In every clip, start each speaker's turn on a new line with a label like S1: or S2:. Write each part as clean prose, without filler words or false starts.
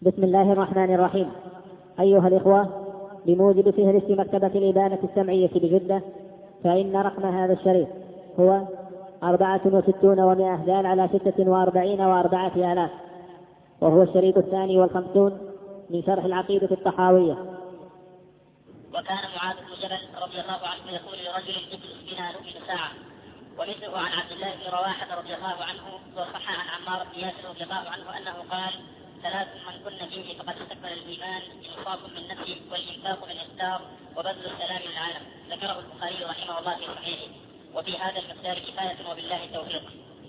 S1: بسم الله الرحمن الرحيم. أيها الإخوة، بموجب فهرس مكتبة الإبانة السمعية بجدة، فإن رقم هذا الشريط هو 64 و100 دال على 46 و4 آلاف، وهو الشريط 52 من شرح العقيدة الطحاوية.
S2: وكان معاذ بن جبل رضي الله عنه يقول لرجل اجلس بنا نؤمن ساعة، ومثله عن عبد الله بن رواحة رضي الله عنه، وصح عن عمار بن ياسر رضي الله عنه أنه قال: 3 من كن فيه فقد استكمل الإيمان: إنصاف من نفسه، والإنفاق من إفطار، وبذل السلام للعالم. ذكره البخاري رحمه الله في صحيحه. وفي هذا المقدار كفاية وبالله التوفيق.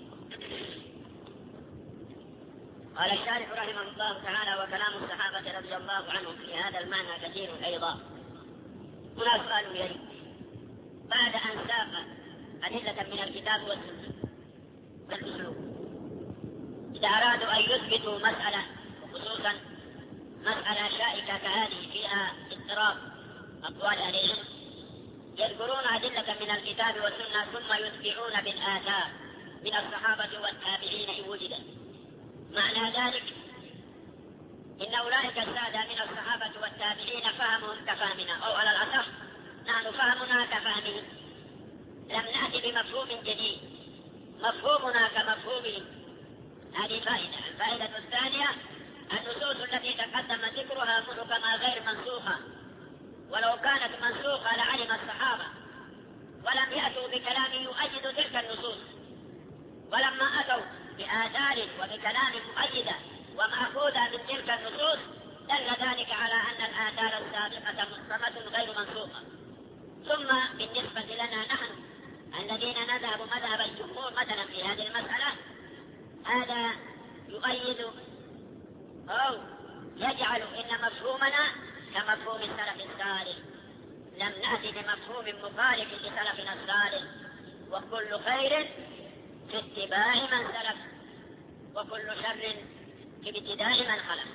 S2: قال الشارح رحمه الله تعالى: وكلام الصحابة رضي الله عنهم في هذا المعنى كثير أيضا. هنا سؤال يلي: بعد أن ساق أدلة من الكتاب والسنة والأسلوب، إذا أرادوا أن يثبتوا مسألة، خصوصا مسألة شائكة كهذه فيها اضطراب أقوال أهل العلم، يذكرون أدلة من الكتاب والسنة ثم يتبعون بالآثار من الصحابة والتابعين إن وجدت. معنى ذلك إن أولئك السادة من الصحابة والتابعين فهمهم كفهمنا، أو على الأصح نحن فهمنا كفهمهم، لم نأتي بمفهوم جديد، مفهومنا كمفهومهم. هذه فائدة. الفائدة الثانية: النصوص التي تقدم ذكرها محكمة غير منسوخة، ولو كانت منسوخة لعلم الصحابة، ولم يأتوا بكلام يؤيد تلك النصوص، ولما أتوا بآثار وبكلام مؤيدة ومأخوذة من تلك النصوص دل ذلك على أن الآثار السابقة محكمة غير منسوخة. ثم بالنسبة لنا نحن الذين نذهب مذهب الجمهور مثلا في هذه المسألة، هذا يؤيد أو يجعل إن مفهومنا كمفهوم السلف الصالح، لم نأتي بمفهوم مخالف لسلفنا الصالح. وكل خير في اتباع من سلف، وكل شر في ابتداء من خلف.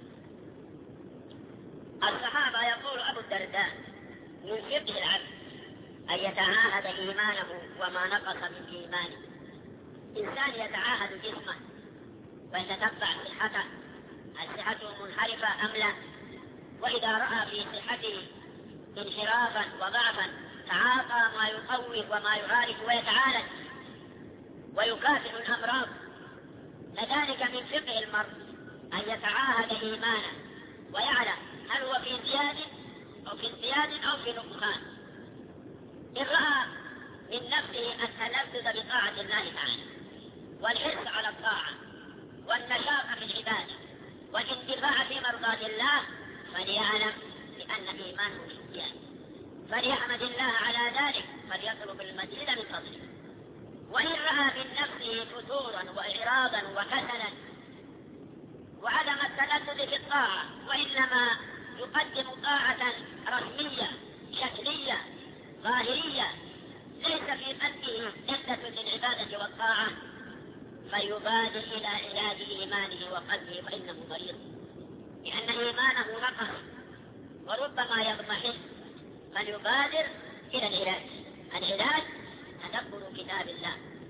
S2: الصحابة يقول أبو الدرداء: من فقه العبد أن يتعاهد إيمانه وما نقص من إيمانه. إنسان يتعاهد جسمه ويتتبع صحته، هل صحته منحرفة أم لا، وإذا رأى في صحته انحرافا وضعفا تعاطى ما يقوي وما يعالج ويتعالج ويكافئ الأمراض. لذلك من فقه المرء أن يتعاهد إيمانه ويعلم هل هو في زيادة أو في نقصان. إن رأى من نفسه التلذذ بطاعة الله تعالى، والحرص على الطاعة، والنشاط في العبادة، والاندفاع في مرضاة الله، فليعلم بأن إيمانه في زيادة، فليحمد الله على ذلك، فليطلب المزيد من فضله. وإن رأى من نفسه فتورا وإعراضا وكسلا وعدم التلذذ في الطاعة، وإنما يقدم طاعة رسمية شكلية ظاهرية ليس في قلبه لذة للعبادة والطاعة، فيبادر إلى علاج إيمانه وقلبه، فإنه مريض، لأن إيمانه نقص وربما يضمحل، فليبادر إلى العلاج. العلاج تدبر كتاب الله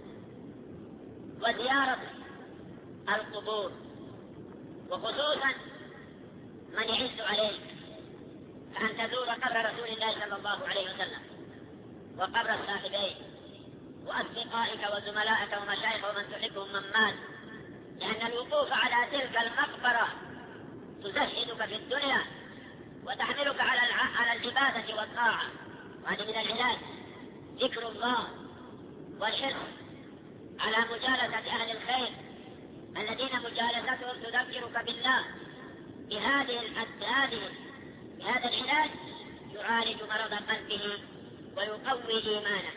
S2: وزيارة القبور، وخصوصا من يعز عليك، فأن تزور قبر رسول الله صلى الله عليه وسلم وقبر الصاحبين وأصدقائك وزملائك ومشايخ ومن تحبهم من مات، لأن الوقوف على تلك المقبرة تزهدك في الدنيا وتحملك على العبادة والطاعة. وهذا من العلاج ذكر الله والحرص على مجالسة أهل الخير الذين مجالستهم تذكرك بالله. بهذا العلاج يعالج مرض قلبه ويقوي إيمانه.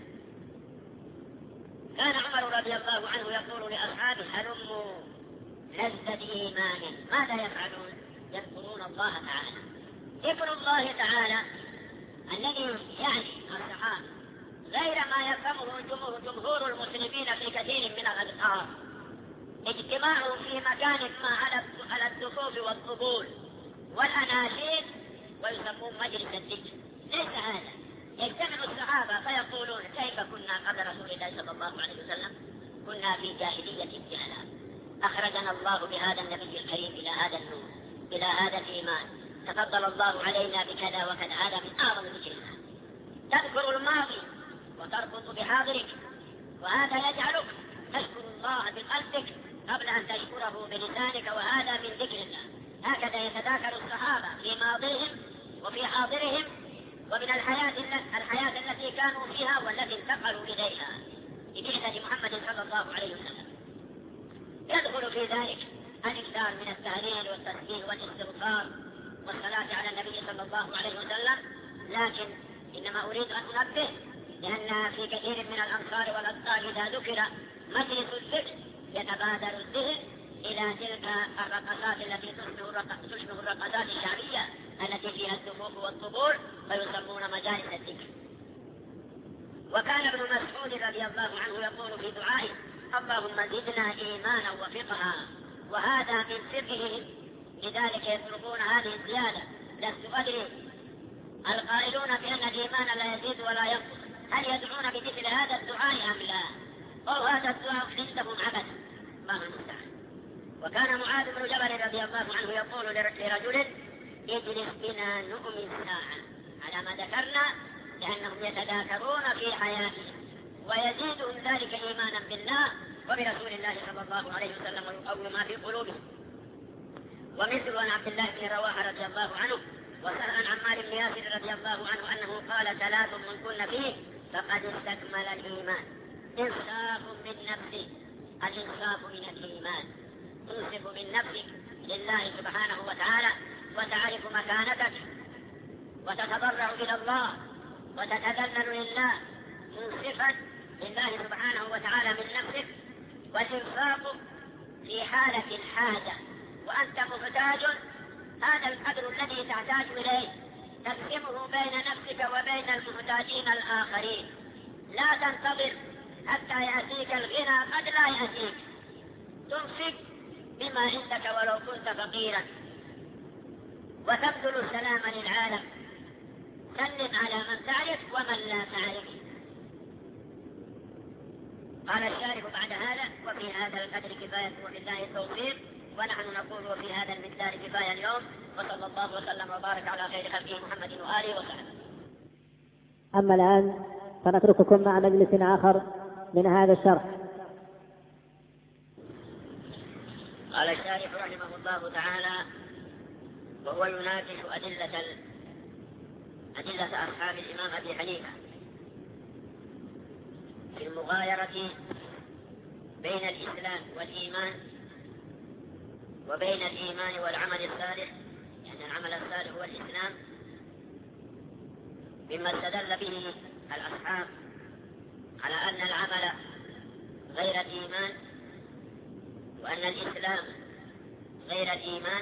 S2: كان عمر رضي الله عنه يقول لأصحابه: هلموا لذة إيمان. ماذا يفعلون؟ يذكرون الله تعالى. ذكر الله تعالى الذي يعني الصحابة غير ما يفهمه جمهور المسلمين في كثير من الأذكار، اجتماعهم في مكان ما على الدفوف والطبول والأناشيد ويسمون مجلس الذكر. ليس هذا. يجتمع الصحابة فيقولون: كيف كنا قبل رسول الله صلى الله عليه وسلم؟ كنا في جاهلية الجهلاء، أخرجنا الله بهذا النبي الكريم إلى هذا النور، إلى هذا الإيمان. تفضل الله علينا بكذا وكذا، هذا من أعظم ذكر الله. تذكر الماضي وتربط بحاضرك، وهذا يجعلك تشكر الله بقلبك قبل أن تشكره بلسانك، وهذا من ذكر الله. هكذا يتذاكر الصحابة في ماضيهم وفي حاضرهم ومن الحياة التي كانوا فيها والتي انتقلوا إليها ببعثة محمد صلى الله عليه وسلم. يدخل في ذلك الإكثار من التهليل والتسبيح والاستغفار والصلاة على النبي صلى الله عليه وسلم. لكن إنما أريد أن أنبه لأن في كثير من الأمصار والأبطال إذا ذكر مجلس الذكر يتبادر الذهن إلى تلك الرقصات التي تشبه الرقصات الشعبية التي فيها الدفوف والطبول، فيسمون مجالس الذكر. وكان ابن مسعود رضي الله عنه يقول في دعائه: اللهم زدنا إيمانا وفقها، وهذا من فقهه، لذلك يطلبون هذه الزيادة. لست أدري القائلون بأن الإيمان لا يزيد ولا ينقص هل يدعون بمثل هذا الدعاء أم لا؟ أو هذا الدعاء عندهم عبث؟ الله المستعان. وكان معاذ بن جبل رضي الله عنه يقول لرجل: اجلس بنا نؤمن ساعة، على ما ذكرنا، لأنهم يتذاكرون في حياتهم ويزيدهم ذلك إيمانا بالله وبرسول الله صلى الله عليه وسلم ويقوي ما في قلوبهم. ومثل عن عبد الله بن رواحة رضي الله عنه وسأل عن عمار بن ياسر رضي الله عنه أنه قال: ثلاث من كن فيه فقد استكمل الإيمان: إنصاف من نفسه، الإنصاف من الإيمان، تنصف من نفسك لله سبحانه وتعالى وتعرف مكانتك وتتضرع إلى الله وتتذلل لله منصفا لله سبحانه وتعالى من نفسك. والإنفاق في حالة الحاجة وأنت محتاج، هذا القدر الذي تحتاج إليه تقسمه بين نفسك وبين المحتاجين الآخرين. لا تنتظر حتى يأتيك الغنى، قد لا يأتيك. تنفق بما عندك ولو كنت فقيرا، وتبذل السلام للعالم. سلم على من تعرف ومن لا تعرف. قال الشارح بعد هذا: وفي هذا القدر كفاية وبالله التوفيق. ونحن نقول وفي هذا المقدار كفاية اليوم، وصلى الله وسلم وبارك على خير خلقه محمد وآله وصحبه.
S1: أما الآن فنترككم مع مجلس آخر من هذا الشرح.
S2: قال الشارح رحمه الله تعالى: وهو يناقش أدلة أصحاب الإمام أبي حنيفة في المغايرة بين الإسلام والإيمان وبين الإيمان والعمل الصالح، يعني العمل الصالح هو الإسلام، مما استدل به الأصحاب على أن العمل غير الإيمان وأن الإسلام غير الإيمان.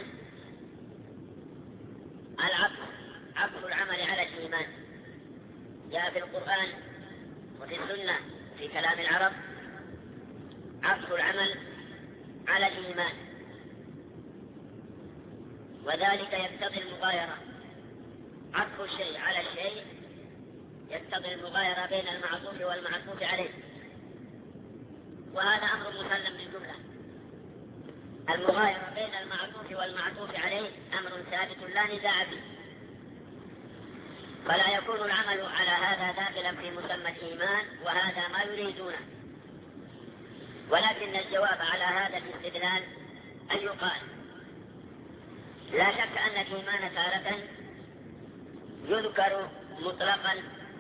S2: عطف العمل على الإيمان جاء في القرآن وفي السنة في كلام العرب عطف العمل على الإيمان، وذلك يقتضي المغايرة. عطف الشيء على الشيء يقتضي المغايرة بين المعطوف والمعطوف عليه، وهذا أمر مسلم بالجملة. المغايرة بين المعطوف والمعطوف عليه أمر ثابت لا نزاع فيه، فلا يكون العمل على هذا داخلا في مسمى الإيمان، وهذا ما يريدونه. ولكن الجواب على هذا الاستدلال أن يقال: لا شك أن الإيمان تارة يذكر مطلقا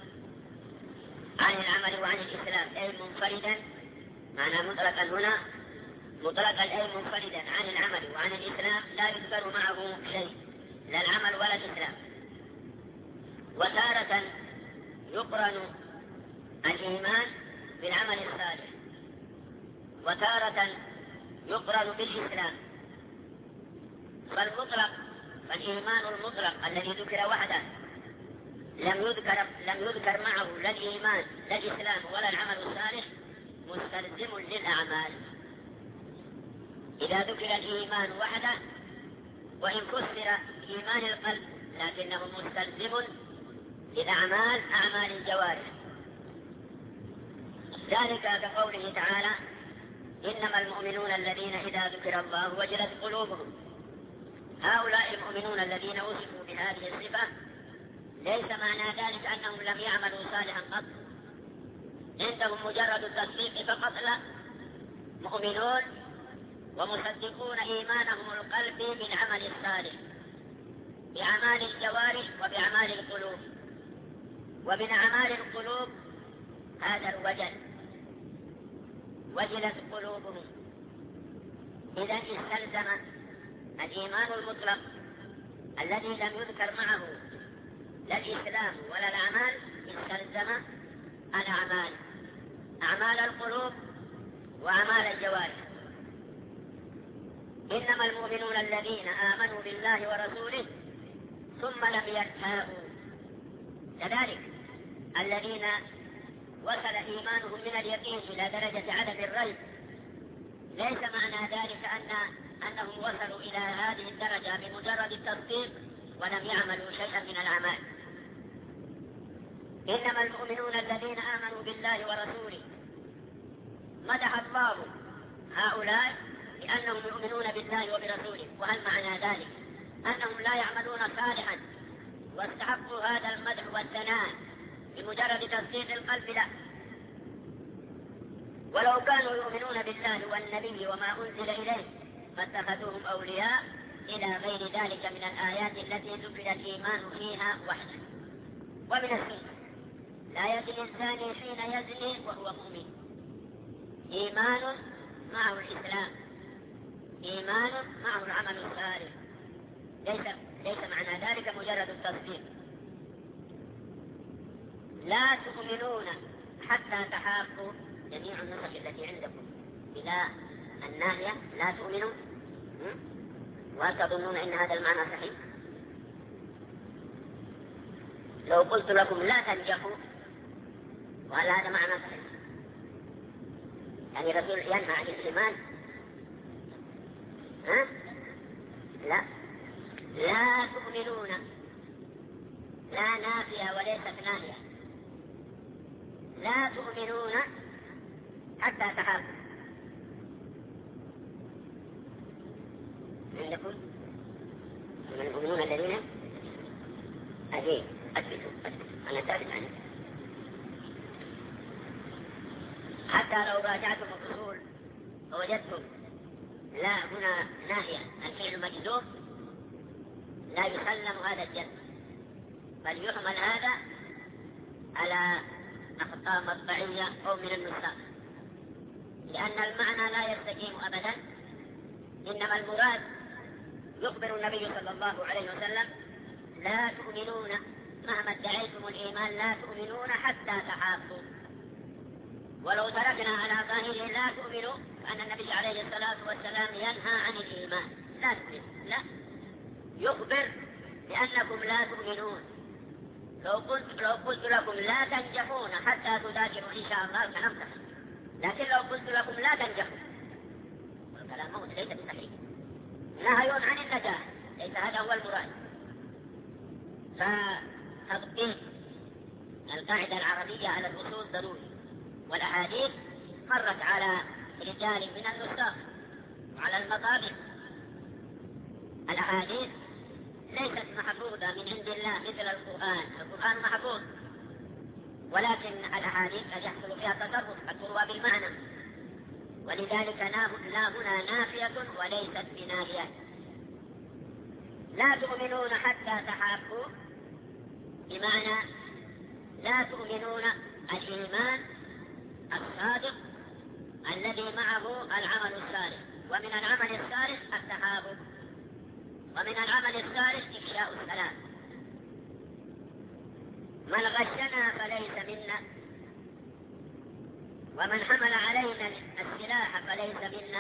S2: عن العمل وعن الإسلام، أي منفردا. معنى مطلقا هنا مطلقا أي منفردا عن العمل وعن الإسلام، لا يذكر معه شيء، لا العمل ولا الإسلام. وتارة يقرن الإيمان بالعمل الصالح، وتارة يقرن بالإسلام. فالإيمان المطلق الذي ذكر وحده لم يذكر معه لا الإيمان لا الإسلام ولا العمل الصالح، مستلزم للأعمال. إذا ذكر الإيمان وحده وإن فسر إيمان القلب لكنه مستلزم للأعمال، أعمال الجوارح. ذلك كقوله تعالى: إنما المؤمنون الذين إذا ذكر الله وجلت قلوبهم. هؤلاء المؤمنون الذين وصفوا بهذه الصفة ليس معنى ذلك أنهم لم يعملوا صالحا قط، عندهم مجرد التصديق فقط، لا، مؤمنون ومصدقون إيمانهم القلبي بالعمل الصالح، بأعمال الجوارح وبأعمال القلوب. ومن أعمال القلوب هذا الوجل، وجلت قلوبهم. إذا استلزم الإيمان المطلق الذي لم يذكر معه لا الإسلام ولا الأعمال، استلزم الأعمال، أعمال القلوب وأعمال الجوارح. إنما المؤمنون الذين آمنوا بالله ورسوله ثم لم يرتابوا، كذلك الذين وصل إيمانهم من اليقين إلى درجة عدم الريب، ليس معنى ذلك أنهم وصلوا إلى هذه الدرجة بمجرد التصديق ولم يعملوا شيئا من الأعمال. إنما المؤمنون الذين آمنوا بالله ورسوله مدح الله هؤلاء لأنهم يؤمنون بالله وبرسوله. وهل معنى ذلك أنهم لا يعملون صالحا واستحقوا هذا المدح والثناء بمجرد تصديق القلب؟ لا، ولو كانوا يؤمنون بالله والنبي وما أنزل إليه فاتخذوهم أولياء إلى غير ذلك من الآيات التي ذكر الإيمان فيها وحده. ومن السنة لا يزني الزاني حين يزني وهو مؤمن، إيمان معه الإسلام، إيمان معه العمل الصالح، ليس معنى ذلك مجرد التصديق. لا تؤمنون حتى تحاقوا، جميع النسخ التي عندكم إلى الناهية لا تؤمنوا، وهل تظنون إن هذا المعنى صحيح؟ لو قلت لكم لا تنجحوا، وهل هذا معنى صحيح؟ يعني رسول ينهى عن الإيمان؟ لا تؤمنون، لا نافية وليست ناهية، لا تؤمنون حتى تحاكموا. عندكم من المؤمنون الذين أثبتوا أنا ثابت عنه. حتى لو راجعتم الأصول فوجدتم لا هنا ناهية، الفعل مجزوم، لا يسلم هذا الجزم، بل يحمل هذا على أخطاء مطبعية أو من النسخ، لأن المعنى لا يستقيم أبدا. إنما المراد يخبر النبي صلى الله عليه وسلم لا تؤمنون مهما ادعيتم الإيمان، لا تؤمنون حتى تحابوا. ولو تركنا على ظاهره لا تؤمنوا فأن النبي عليه الصلاة والسلام ينهى عن الإيمان، لا تؤمنوا، لا، يخبر بأنكم لا تؤمنون. لو قلت لكم لا تنجحون حتى تذاكروا إن شاء الله كنمتح، لكن لو قلت لكم لا تنجحوا والكلام موت ليس بصحيح، نهي عن النجاح، ليس هذا هو المراد. فتطبيق القاعدة العربية على الأصول ضروري. والأحاديث مرت على رجال من النساخ وعلى المطابع. الأحاديث ليست محفوظة من عند الله مثل القرآن، القرآن محفوظ، ولكن الأحاديث قد يحصل فيها تصرف، قد تروى بالمعنى، ولذلك لا هنا نافية وليست بنافية. لا تؤمنون حتى تحابوا، بمعنى لا تؤمنون الإيمان الصادق الذي معه العمل الصالح، ومن العمل الصالح التحابب، ومن العمل الصالح إفشاء السلام. من غشنا فليس منا، ومن حمل علينا السلاح فليس منا.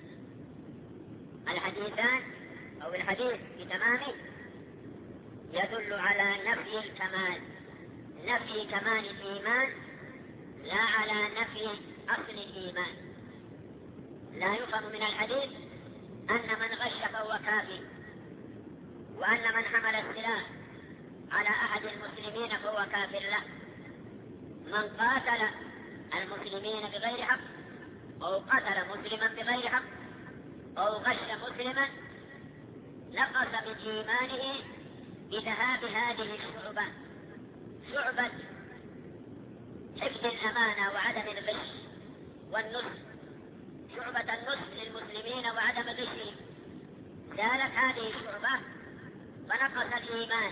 S2: الحديثان أو الحديث بتمامه يدل على نفي الكمال، نفي كمال الإيمان، لا على نفي أصل الإيمان. لا يفهم من الحديث أن من غش فهو كافر، وأن من حمل السلاح على أحد المسلمين فهو كافر. لا، من قاتل المسلمين بغير حق أو قتل مسلما بغير حق أو غش مسلما نقص من إيمانه بذهاب هذه الشعبة، شعبة حفظ الأمانة وعدم الغش والنصح، شعبة النصح للمسلمين وعدم غشهم. زالت هذه الشعبة فنقص الإيمان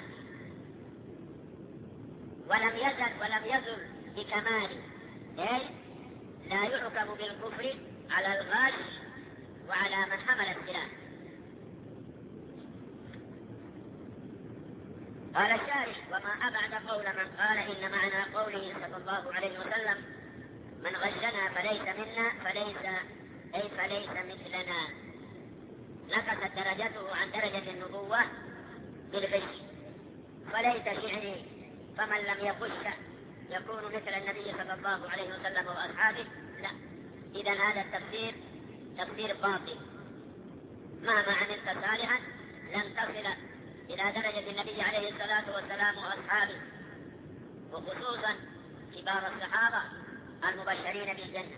S2: ولم يزل بكماله، أي لا يحكم بالكفر على الغاش وعلى من حمل السلاح. قال الشارح: وما أبعد قول من قال إن معنى قوله صلى الله عليه وسلم من غشنا فليس منا فليس مثلنا، نقصت درجته عن درجة النبوة بالغش. فليت شعري فمن لم يغش يكون مثل النبي صلى الله عليه وسلم وأصحابه. لا، إذا هذا التفسير تفسير باطل. مهما عملت صالحا لن تصل إلى درجة النبي عليه الصلاة والسلام وأصحابه، وخصوصا كبار الصحابة المبشرين بالجنة.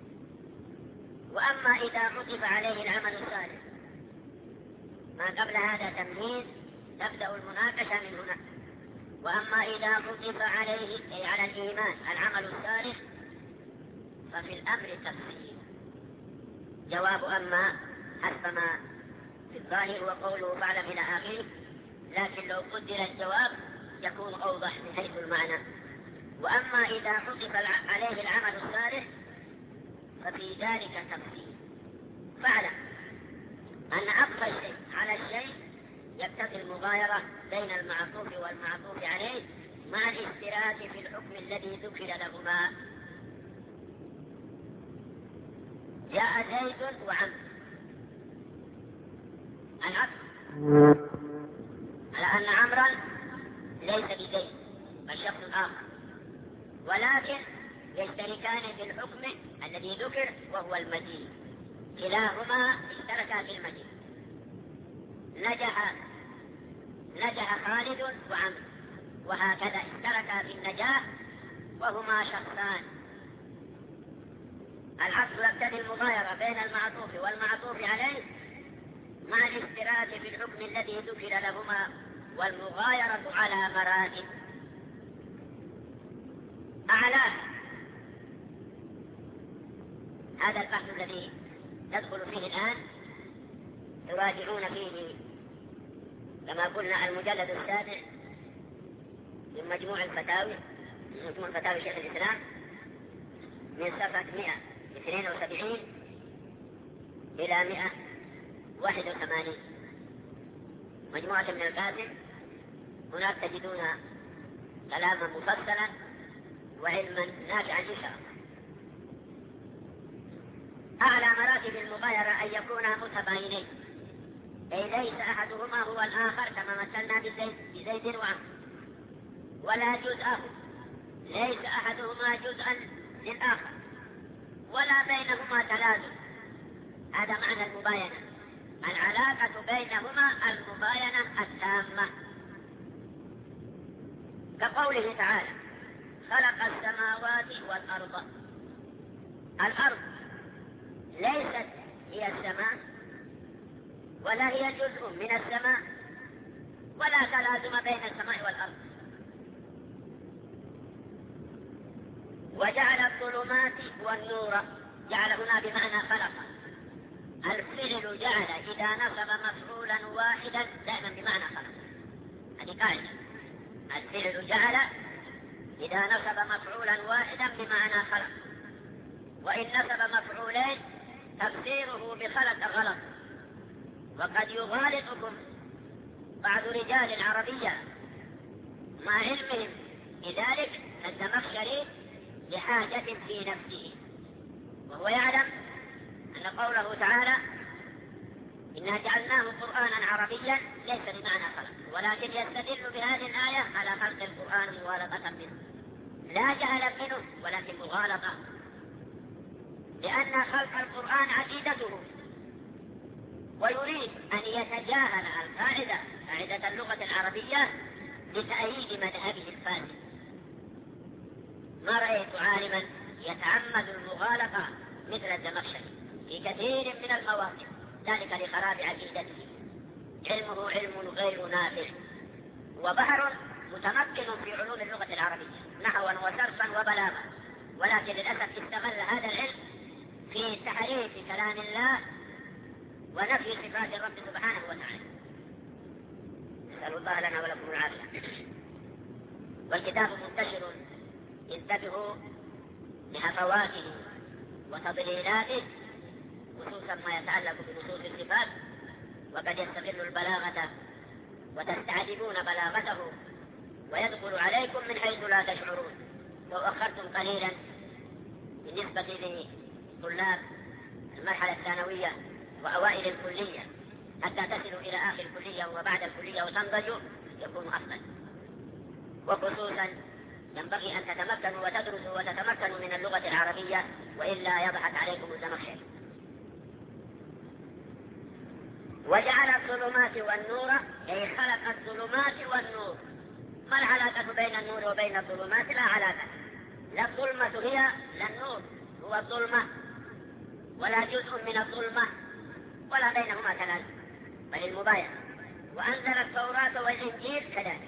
S2: وأما إذا عطف عليه العمل الصالح، ما قبل هذا تمهيد، تبدأ المناقشة من هنا. وأما إذا عطف عليه أي على الإيمان العمل الصالح ففي الأمر تفصيل. جواب أما حسب ما في الظاهر وقوله فاعلم إلى آخره، لكن لو قدر الجواب يكون أوضح من حيث المعنى. وأما إذا عطف عليه العمل الصالح ففي ذلك تفصيل. فاعلم أن عطف الشيء على الشيء يقتضي المغايرة بين المعطوف والمعطوف عليه مع الاشتراك في الحكم الذي ذكر لهما. جاء زيد وعمرو، العطف على أن عمرا ليس بزيد بل شخص آخر، ولكن يشتركان في الحكم الذي ذكر وهو المجيء. كلاهما اشتركا في المجيء. نجح خالد وعمرو، وهكذا اشتركا في النجاح وهما شخصان. العطف يقتضي المغايرة بين المعطوف والمعطوف عليه مع الاشتراك في الحكم الذي ذكر لهما، والمغايرة على مراتب. أعلاه هذا البحث الذي ندخل فيه الآن، تراجعون فيه كما قلنا المجلد السابع من مجموع الفتاوي، مجموع فتاوي شيخ الإسلام، من صفحة 172 إلى 181. مجموعة ابن القاسم، هناك تجدون كلاما مفصلا وعلما نافعا إن شاء الله. أعلى مراتب المغايرة أن يكونا متباينين، أي ليس أحدهما هو الآخر كما مثلنا بزيد وعمرو، ولا جزءه، ليس أحدهما جزءا للآخر، ولا بينهما تلازم. هذا معنى المباينة، العلاقة بينهما المباينة التامة. كقوله تعالى خلق السماوات والأرض. الأرض ليست هي السماء ولا هي جزء من السماء، ولا تلازم بين السماء والأرض. وجعل الظلمات والنور، جعل هنا بمعنى خلق. الفعل جعل إذا نصب مفعولا واحدا دائما بمعنى خلق، هذه قاعدة. الفعل جعل إذا نصب مفعولا واحدا بمعنى خلق، وإن نصب مفعولين تفسيره بخلق غلط. وقد يغالطكم بعض رجال العربية مع علمهم بذلك الزمخشري لحاجة في نفسه، وهو يعلم أن قوله تعالى إنا جعلناه قرآنا عربيا ليس بمعنى خلق، ولكن يستدل بهذه الآية على خلق القرآن مغالطة منه، لا جهلا منه ولكن مغالطة، لأن خلق القرآن عقيدته، ويريد أن يتجاهل القاعدة، قاعدة اللغة العربية، لتأييد مذهبه الفاسد. ما رأيت عالما يتعمد المغالطة مثل الزمخشري في كثير من المواقف، ذلك لخراب عقيدته، علمه علم غير نافع، وبحر متمكن في علوم اللغة العربية نحوا وصرفا وبلاغا، ولكن للأسف استغل هذا العلم في تحريف كلام الله ونفي صفات الرب سبحانه وتعالى. نسأل الله لنا ولكم العافية. والكتاب منتشر، انتبهوا لهفواته وتضليلاته، خصوصا ما يتعلق بنصوص الصفات، وقد يستغل البلاغة وتستعجبون بلاغته ويدخل عليكم من حيث لا تشعرون. لو أخرتم قليلا بالنسبة لطلاب المرحلة الثانوية وأوائل الكلية حتى تصلوا إلى آخر الكلية وبعد الكلية وتنضجوا يكون أفضل. وخصوصا ينبغي أن تتمكنوا وتدرسوا وتتمكنوا من اللغة العربية، وإلا يضحك عليكم الزمخشري. وجعل الظلمات والنور، أي خلق الظلمات والنور. ما العلاقة بين النور وبين الظلمات؟ لا علاقة، لا الظلمة هي لا النور هو الظلمة، ولا جزء من الظلمة، ولا بينهما تلازم بل المباينة. وأنزل التوراة والإنجيل كذلك.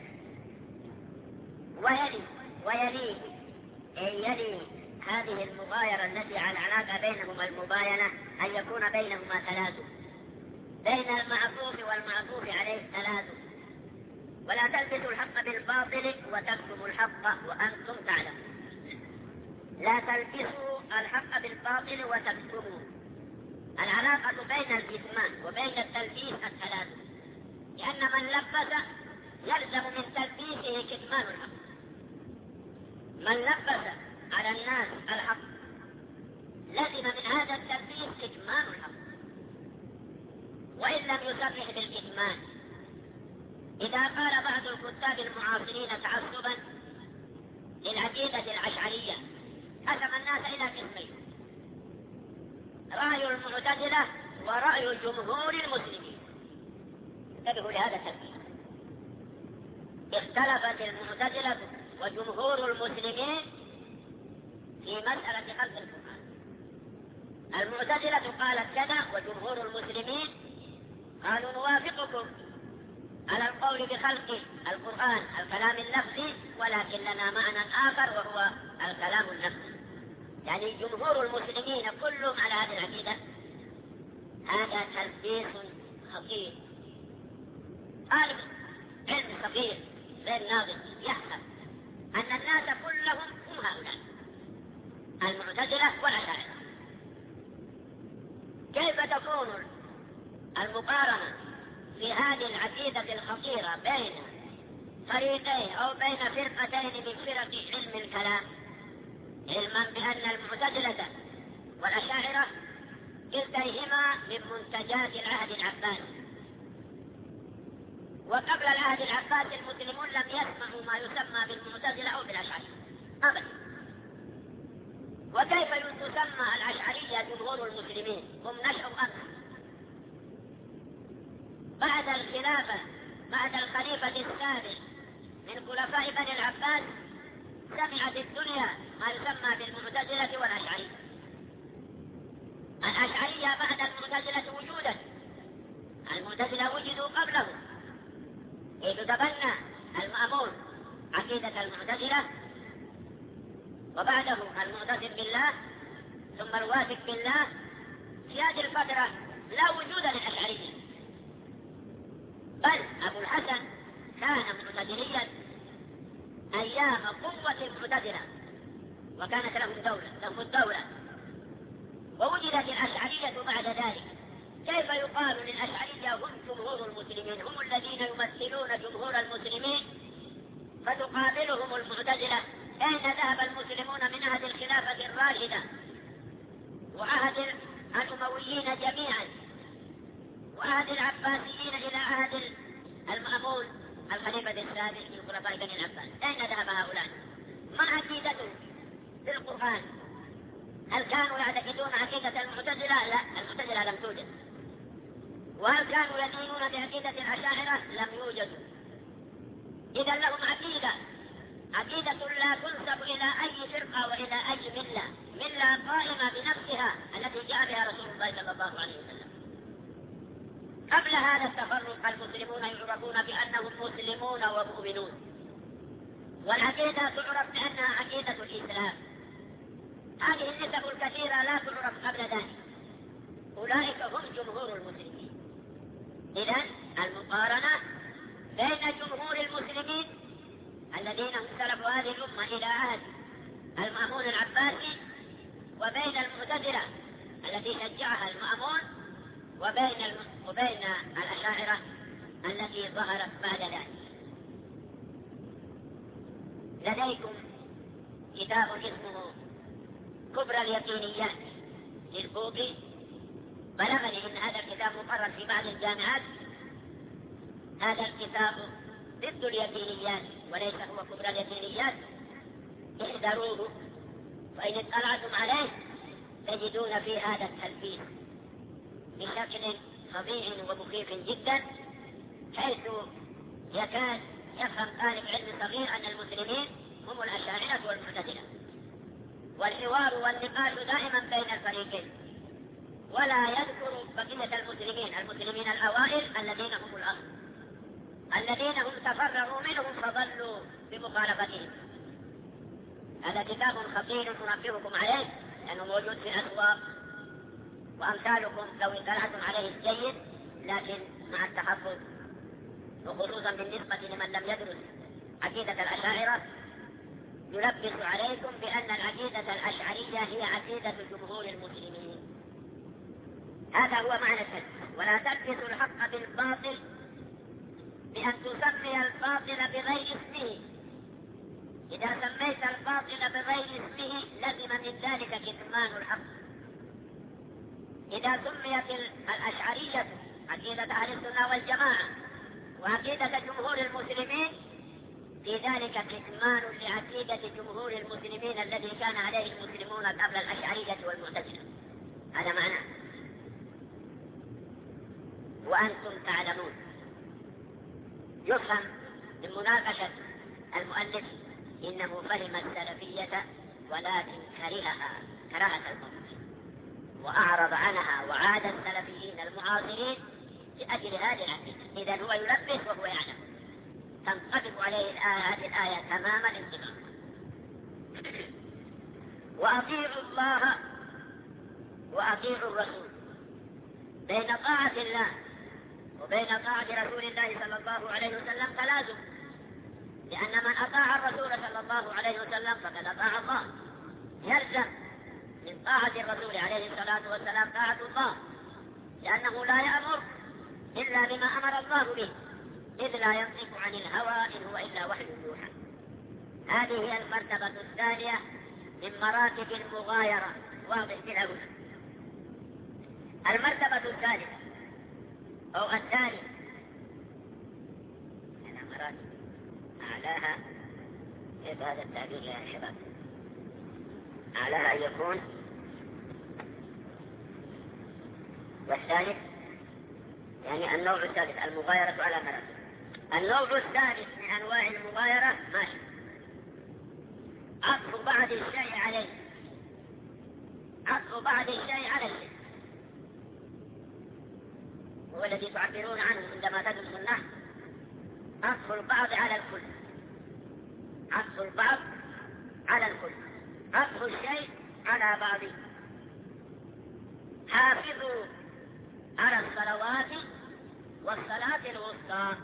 S2: ويلي أي يلي هذه المغايرة التي على العلاقة بينهما المباينة أن يكون بينهما تلازم، بين المعطوف والمعطوف عليه تلازم. ولا تلبسوا الحق بالباطل وتكتموا الحق وأنتم تعلمون. لا تلبسوا الحق بالباطل وتكتموا. العلاقة بين الكتمان وبين التلبيس التلازم، لأن من لبس يلزم من تلبيسه كتمان الحق. من لبس على الناس الحق لزم من هذا التلبيس كتمان الحق، وإن لم يصرح بالكتمان. إذا قال بعض الكتاب المعاصرين تعصبا للعقيدة الأشعرية قسم الناس إلى قسمين: رأي المعتزلة ورأي جمهور المسلمين. انتبهوا لهذا التركيب. اختلفت المعتزلة وجمهور المسلمين في مسألة خلق القرآن. المعتزلة قالت كذا، وجمهور المسلمين قالوا نوافقكم على القول بخلق القرآن الكلام اللفظي، ولكن لنا معنى آخر وهو الكلام النفسي. يعني جمهور المسلمين كلهم على هذه العقيدة. هذا تلبيس خطير. طالب علم صغير غير ناضج يحسب أن الناس كلهم هم هؤلاء المعتزلة والأشاعرة. كيف تكون المقارنة في هذه العقيدة الخطيرة بين فريقين أو بين فرقتين من فرق علم الكلام، علما بأن المعتزلة والأشاعرة كلتيهما من منتجات العهد العباسي، وقبل العهد العباسي المسلمون لم يسمعوا ما يسمى بالمعتزلة أو بالأشاعرة أبدا. وكيف تسمى الأشعرية جمهور المسلمين؟ هم نشأوا أمس بعد الخلافة، بعد الخليفة السابق من خلفاء بني العباس سمعت الدنيا ما يسمى بالمعتزلة والأشعرية. الأشعرية بعد المعتزلة وجودا، المعتزلة وجدوا قبله، إذ تبنى المأمون عقيدة المعتزلة، وبعده المعتصم بالله، ثم الواثق بالله. في هذه الفترة لا وجود للأشعرية، بل أبو الحسن كان معتزليا أيام قوة المعتزلة وكانت له الدولة، ووجدت الأشعرية بعد ذلك. كيف يقال للأشعرية هم جمهور المسلمين، هم الذين يمثلون جمهور المسلمين، فتقابلهم المعتزلة؟ أين ذهب المسلمون من عهد الخلافة الراشدة وعهد الأمويين جميعا وعهد العباسيين إلى عهد المأمون الخليفة السابق من خلفاء بني العباس؟ أين ذهب هؤلاء؟ ما عقيدتهم في القرآن؟ هل كانوا يعتقدون عقيدة المعتزلة؟ لا، المعتزلة لم توجد. وهل كانوا يدينون بعقيدة الأشاعرة؟ لم يوجدوا. إذا لهم عقيدة لا تنسب إلى أي فرقة وإلى أي ملة قائمة بنفسها التي جاء بها رسول الله صلى الله عليه وسلم. قبل هذا التفرق المسلمون يعرفون بأنهم مسلمون ومؤمنون، والعقيدة تعرف بأنها عقيدة الإسلام. هذه النسب الكثيرة لا تعرف قبل ذلك، أولئك هم جمهور المسلمين. إذن المقارنة بين جمهور المسلمين الذين هم سلف هذه الأمة إلى عهد المأمون العباسي، وبين المعتزلة التي شجعها المأمون، وبين الأشاعرة التي ظهرت بعد ذلك. لديكم كتاب اسمه كبرى اليقينيات للفوقي، بلغني ان هذا الكتاب مقرر في بعض الجامعات. هذا الكتاب ضد اليقينيات وليس هو كبرى اليقينيات، احذروه، وإن اطلعتم عليه تجدون في هذا التلبيس بشكل فظيع ومخيف جدا، حيث يكاد يفهم طالب علم صغير أن المسلمين هم الأشاعرة والمعتزلة، والحوار والنقاش دائما بين الفريقين، ولا يذكر بقية المسلمين الأوائل الذين هم الأصل، الذين هم تفرغوا منهم فضلوا بمخالفتهم. هذا كتاب خطير أنبهكم عليه لأنه موجود في الأسواق، وأمثالكم لو اطلعتم عليه جيد، لكن مع التحفظ، وخصوصا بالنسبة لمن لم يدرس عقيدة الأشاعرة يلبس عليكم بأن العقيدة الأشعرية هي عقيدة جمهور المسلمين. هذا هو معنى التلبيس. ولا تلبسوا الحق بالباطل بأن تسمي الباطل بغير اسمه. إذا سميت الباطل بغير اسمه لزم من ذلك كتمان الحق. إذا سميت الأشعرية عقيدة أهل السنة والجماعة وعقيدة جمهور المسلمين، في ذلك كتمان لعقيدة جمهور المسلمين الذي كان عليه المسلمون قبل الأشعرية والمعتزلة. هذا معناه. وأنتم تعلمون، يفهم من مناقشة المؤلف إنه فهم السلفية ولكن كرهها كراهة الموت، وأعرض عنها وعاد السلفيين المعاصرين لأجل هذه العقيدة. إذا هو يلبس وهو يعلم، تنطبق عليه هذه الآية تمام الانطباق. وأطيعوا الله وأطيعوا الرسول. بين طاعة الله وبين طاعة رسول الله صلى الله عليه وسلم تلازم، لأن من أطاع الرسول صلى الله عليه وسلم فقد أطاع الله. يلزم من طاعة الرسول عليه الصلاة والسلام طاعة الله، لأنه لا يأمر إلا بما أمر الله به، إذ لا ينطق عن الهوى إن هو إلا وحي يوحى. هذه هي المرتبة الثانية من مراتب المغايرة، واضح كده هنا. المرتبة الثالثة أو الثانية، هنا مراتب أعلاها، كيف هذا التعبير يا شباب؟ أعلاها أن يكون، والثالث يعني النوع الثالث المغايرة على مراتب. النوع الثالث من أنواع المغايرة ماشي، عطف بعض الشيء عليه، عطف بعض الشيء على الشيء، هو الذي تعبرون عنه عندما تدرس النحو، عطف البعض على الكل، عطف البعض على الكل، عطف الشيء على بعضه. حافظوا على الصلوات والصلاة الوسطى.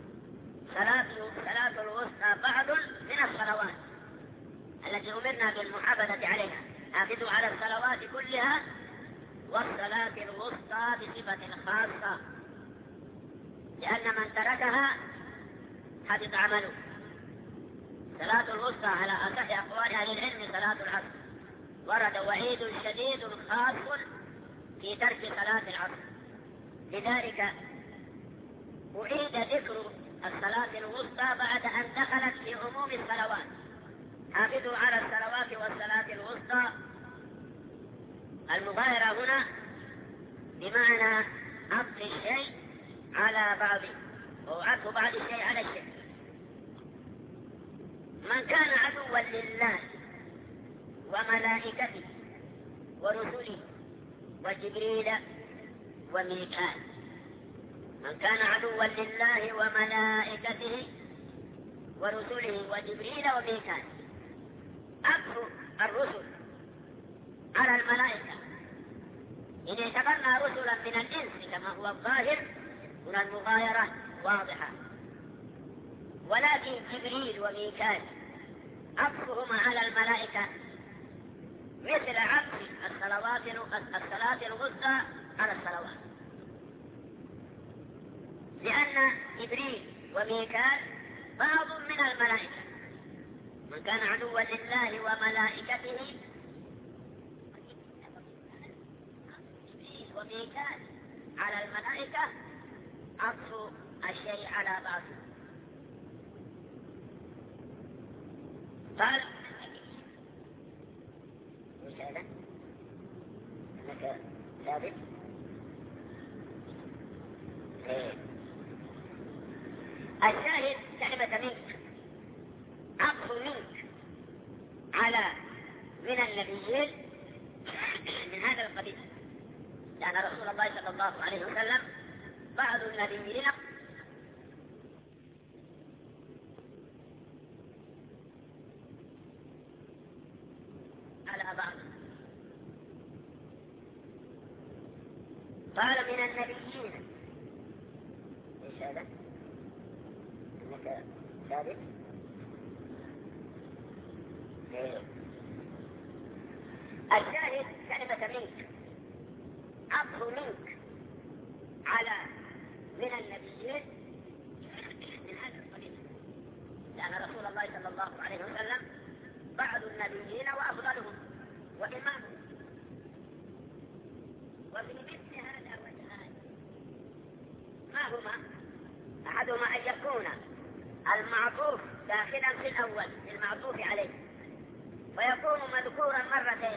S2: صلاة الوسطى بعض من الصلوات التي أمرنا بالمحافظة عليها. حافظوا على الصلوات كلها والصلاة الوسطى بصفة خاصة، لأن من تركها حبط عمله. صلاة الوسطى على أصح أقوال أهل العلم صلاة العصر، ورد وعيد شديد خاص في ترك صلاة العصر، لذلك أعيد ذكر الصلاة الوسطى بعد أن دخلت في عموم الصلوات. حافظوا على الصلوات والصلاة الوسطى. المغايرة هنا بمعنى عطف الشيء على بعضه، أو عطف بعض الشيء على الشيء. من كان عدوا لله وملائكته ورسله وجبريل وميكال من كان عدوا لله وملائكته ورسله وجبريل وميكال. عطف الرسل على الملائكة إن اعتبرنا رسلا من الإنس كما هو الظاهر من المغايرة واضحة، ولكن جبريل وميكال عطفهما على الملائكة مثل عطف الصلاة الوسطى على الصلوات، لأن جبريل وميكال بعض من الملائكة. من كان عدوا لله وملائكته وميكال على الملائكة عطف الشيء على بعض. قال ايش هذا؟ انك ثابت؟ الشاهد كلمة منك، عطف منك على من النبيين من هذا القبيل، لأن رسول الله صلى الله عليه وسلم بعض النبيين على بعض. قال من النبيين ايش هذا؟ انك ثابت؟ الشاهد كلمة منك، عطف منك على من النبيين من هذا القبيل، لأن رسول الله صلى الله عليه وسلم بعض النبيين وأفضلهم وإمامهم. وفي مثل هذا وجهان، ما هما؟ أحدهما أن يكون المعطوف داخلا في الأول للمعطوف عليه ويكون مذكورا مرتين.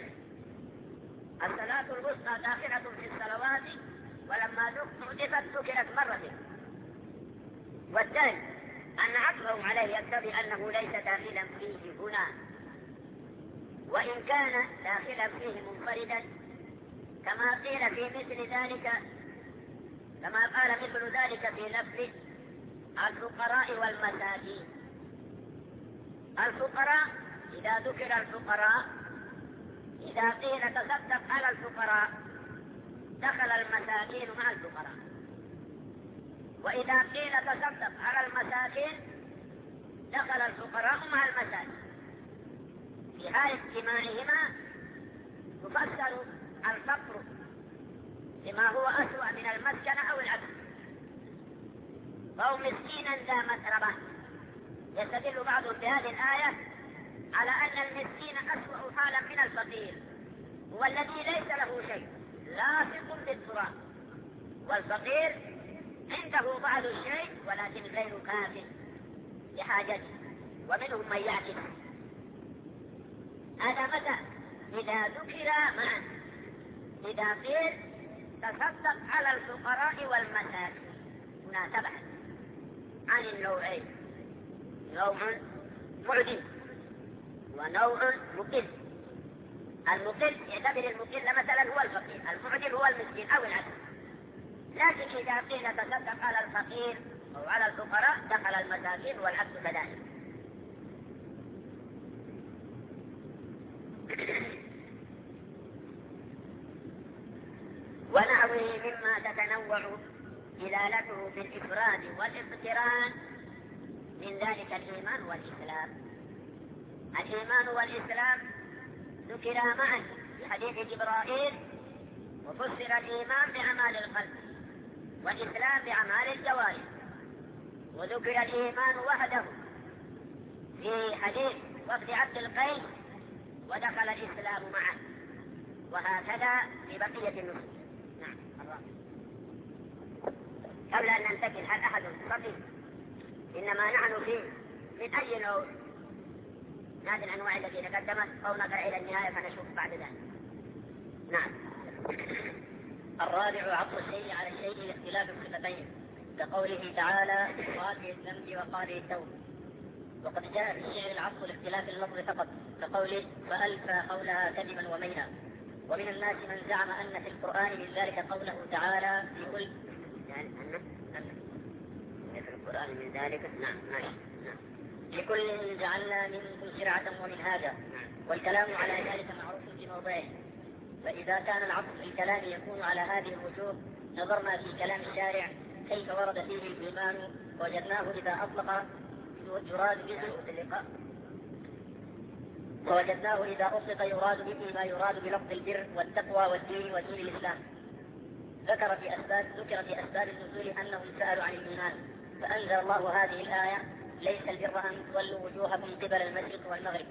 S2: الصلاة الوسطى داخلة في الصلوات ولما حدثت ذكرت مرتين. والثاني أن عطفه عليه يقتضي أنه ليس داخلا فيه هنا، وإن كان داخلا فيه منفردا كما قيل في مثل ذلك، كما قال مثل ذلك في لفظ الفقراء والمساكين. الفقراء إذا ذكر الفقراء، إذا قيل تصدق على الفقراء دخل المساكين مع الفقراء، وإذا قيل تصدق على المساكين دخل الفقراء مع المساكين. في حال اجتماعهما يفسر الفقر بما هو أسوأ من المسكن أو العدم، فهو مسكينا ذا مسربة. يستدل بعضهم بهذه الآية على أن المسكين أسوأ حالا من الفقير، هو الذي ليس له شيء لاصق بالتراب، والفقير عنده بعض الشيء ولكن غير كاف لحاجته، ومنهم من يعكس. هذا متى؟ إذا ذكر معا، إذا قيل تصدق على الفقراء والمساكين مناسبة عن النوعين، نوع معدم ونوع مقل. المقل يعتبر المقل مثلا هو الفقير، المعدم هو المسكين أو العدم. لكن إذا قيل تصدق على الفقير أو على الفقراء دخل المساكين والعكس كذلك. ونحوه مما تتنوع دلالته بالإفراد والاقتران من ذلك الإيمان والإسلام. الإيمان والإسلام ذكرا معا في حديث جبرائيل، وفسر الإيمان بأعمال القلب والإسلام بأعمال الجوارح، وذكر الإيمان وحده في حديث وفد عبد القيس ودخل الإسلام معه، وهكذا في بقية النصوص. نعم. قبل أن ننتقل، هل أحد صفي؟ إنما نحن في من أي نوع هذه الأنواع التي تقدمت أو نقرأ إلى النهاية فنشوف بعد ذلك. نعم.
S3: الرابع عطف الشيء على الشيء لاختلاف الصفتين، كقوله تعالى قاضي الذنب وقاضي التوبة. وقد جاء في الشعر العطف لاختلاف اللفظ فقط، كقوله فألفى قولها كذبا ومينا. ومن الناس من زعم أن في القرآن من ذلك قوله تعالى في كل،
S2: يعني
S3: القرآن من ذلك. نعم ماشي. نعم. لكل جعلنا منكم شرعة ومنهاجا. والكلام على ذلك معروف في موضعه. فإذا كان العطف في الكلام يكون على هذه الوجوه نظرنا في كلام الشارع كيف ورد فيه الإيمان وجدناه إذا أطلق يراد به ووجدناه إذا أطلق يراد به ما يراد بلفظ البر والتقوى والدين ودين الإسلام. ذكر في أسباب النزول أنهم سألوا عن الإيمان فأنزل الله هذه الآية ليس البر أن تولوا وجوهكم قبل المشرق والمغرب.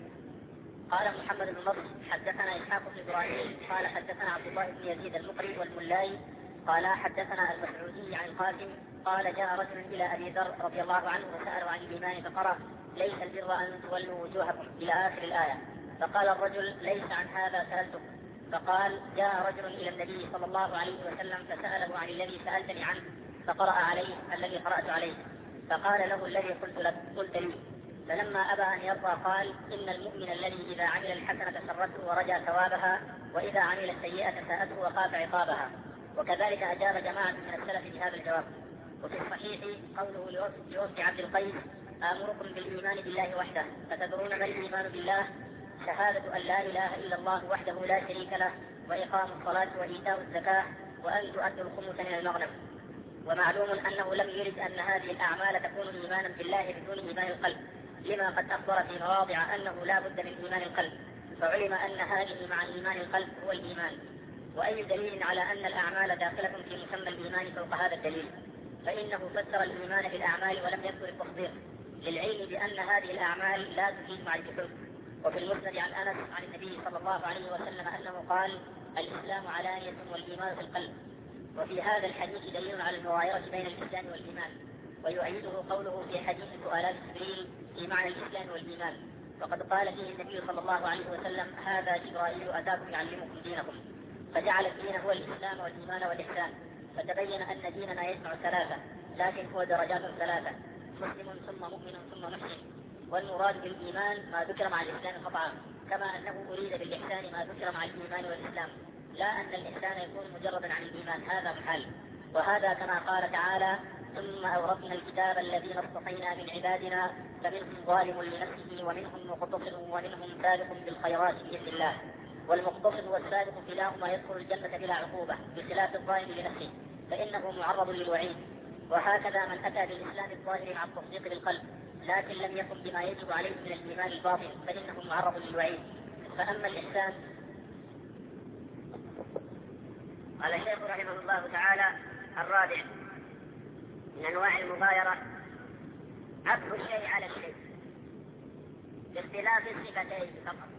S3: قال محمد بن نصر حدثنا إسحاق بن إبراهيم قال حدثنا عبد الله بن يزيد المقري والملاي قال حدثنا المسعودي عن القاسم قال جاء رجل إلى أبي ذر رضي الله عنه وسأله عن الإيمان فقرأ ليس البر أن تولوا وجوهكم إلى آخر الآية. فقال الرجل ليس عن هذا سألتك. فقال جاء رجل إلى النبي صلى الله عليه وسلم فسأله عن الذي سألتني عنه فقرأ عليه الذي قرأت عليه. فقال له الذي قلت لي. فلما أبى أن يرضى قال إن المؤمن الذي إذا عمل الحسنة سرته ورجى ثوابها وإذا عمل السيئة ساءته وخاف عقابها. وكذلك أجاب جماعة من السلف بهذا الجواب. وفي الصحيح قوله لوفد عبد القيس آمركم بالإيمان بالله وحده فتدرون ما الإيمان بالله شهادة أن لا إله إلا الله وحده لا شريك له وإقام الصلاة وإيتاء الزكاة وأن تؤدوا الخمس من المغنم. ومعلوم أنه لم يرد أن هذه الأعمال تكون إيمانا بالله بدون إيمان القلب لما قد أخبر في مواضع أنه لا بد من إيمان القلب فعلم أن هذه مع إيمان القلب هو الإيمان. وأي دليل على أن الأعمال داخلة في مسمى الإيمان فوق هذا الدليل فإنه فسر الإيمان بالأعمال ولم يذكر التصديق للعلم بأن هذه الأعمال لا تفيد مع الجحود. وفي المسند عن أنس عن النبي صلى الله عليه وسلم أنه قال الإسلام علانية والإيمان في القلب. وفي هذا الحديث دليل على المغايرة بين الإسلام والإيمان ويؤيده قوله في حديث سؤالات جبريل في معنى الإسلام والإيمان وقد قال فيه النبي صلى الله عليه وسلم هذا جبرائيل أتاكم يعلمكم دينكم فجعل الدين هو الإسلام والإيمان والإحسان. فتبين أن ديننا يجمع ثلاثة لكن هو درجات ثلاثة مسلم ثم مؤمن ثم محسن. والمراد بالإيمان ما ذكر مع الإسلام قطعا كما أنه أريد بالإحسان ما ذكر مع الإيمان والإسلام لا أن الإحسان يكون مجردا عن الإيمان هذا محال. وهذا كما قال تعالى ثم أورثنا الكتاب الذين اصطفينا من عبادنا فمنهم ظالم لنفسه ومنهم مقتصد ومنهم سابق بالخيرات بإذن الله. والمقتصد والسابق كلاهما يدخل الجنة بلا عقوبة بخلاف الظالم لنفسه فإنه معرض للوعيد. وهكذا من أتى بالإسلام الظاهر مع التصديق بالقلب لكن لم يكن بما يجب عليه من الإيمان الباطن فإنه معرض للوعيد. فأما الإحسان قال الشيخ رحمه الله تعالى الرابع من أنواع المغايرة عطف الشيء على الشيء باختلاف الصفتين فقط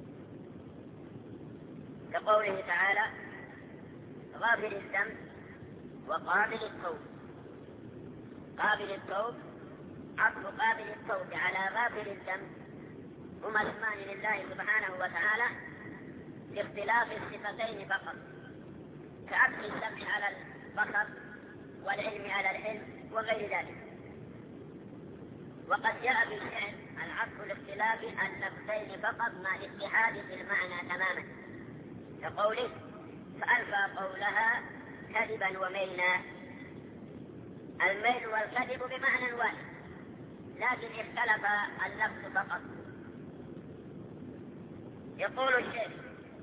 S3: كقوله تعالى غافر الذنب وقابل التوب. قابل التوب عطف قابل التوب على غافر الذنب هما اسمان لله سبحانه وتعالى باختلاف الصفتين فقط كعطف السمع على البصر والعلم على العلم وغير ذلك. وقد جاء في الشعر العطف لاختلاف اللفظين فقط مع الاتحاد في المعنى تماما كقوله فألفى قولها كذبا وميلا. الميل والكذب بمعنى واحد لكن اختلف اللفظ فقط. يقول الشيخ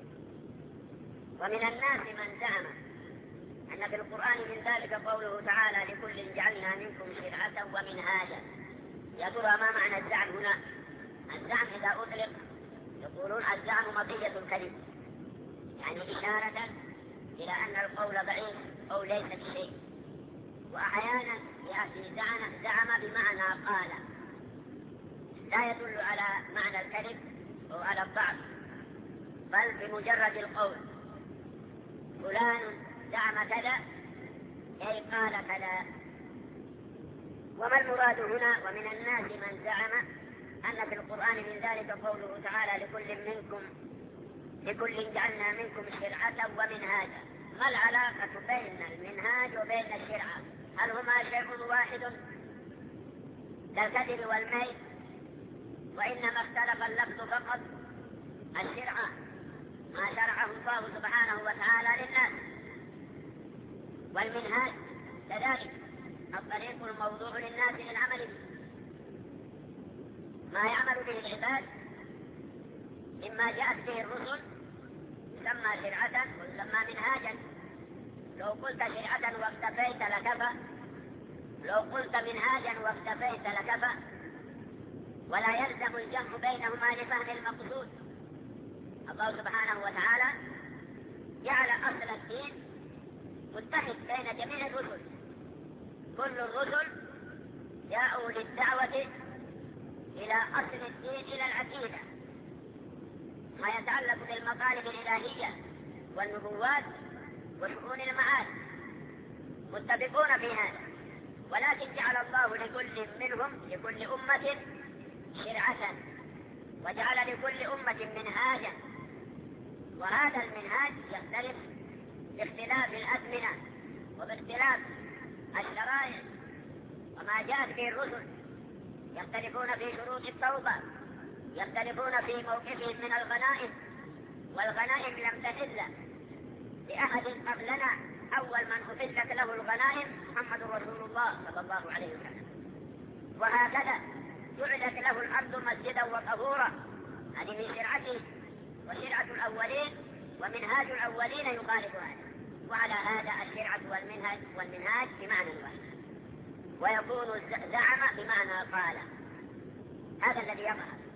S3: ومن الناس من زعم أن في القرآن من ذلك قوله تعالى لكل جعلنا منكم شرعة ومنهاجا. يا ترى ما معنى الزعم هنا؟ الزعم إذا أطلق يقولون الزعم مطية الكذب يعني إشارة إلى أن القول ضعيف أو ليس بشيء. وأحيانا يأتي زعم بمعنى قال لا يدل على معنى الكذب أو على الضعف بل بمجرد القول فلان زعم كذا أي قال كذا. وما المراد هنا؟ ومن الناس من زعم أن في القرآن من ذلك قوله تعالى لكل جعلنا منكم شرعة ومنهاجا. ما العلاقة بين المنهاج وبين الشرعة؟ هل هما شيء واحد كالكذب والميل؟ وإنما اختلف اللفظ فقط. الشرعة ما شرعه الله سبحانه وتعالى للناس والمنهاج كذلك
S2: الطريق الموضوع للناس للعمل به. ما يعمل به العباد مما جاءت به الرسل يسمى شرعة ويسمى منهاجا. لو قلت شرعة واكتفيت لكفى، لو قلت منهاجا واكتفيت لكفى، ولا يلزم الجمع بينهما لفهم المقصود. الله سبحانه وتعالى جعل أصل الدين متحد بين جميع الرسل. كل الرسل جاءوا للدعوة إلى أصل الدين، إلى العقيدة، ما يتعلق بالمطالب الإلهية والنبوات وشؤون المعاد، متفقون في هذا. ولكن جعل الله لكل منهم، لكل أمة شرعة، وجعل لكل أمة منهاجا، وهذا المنهاج يختلف باختلاف الأزمنة وباختلاف الشرائع وما جاءت به الرسل. يختلفون في شروط التوبة، يختلفون في موقفهم من الغنائم، والغنائم لم تحل لأحد قبلنا. أول من أحلت له الغنائم محمد رسول الله صلى الله عليه وسلم. وهكذا جعلت له الأرض مسجدا وطهورا، هذه من شرعته، وشرعة الأولين ومنهاج الأولين يخالف هذا. وعلى هذا الشرعة والمنهاج بمعنى واحد، ويكون زعم بمعنى قال. هذا الذي يظهر.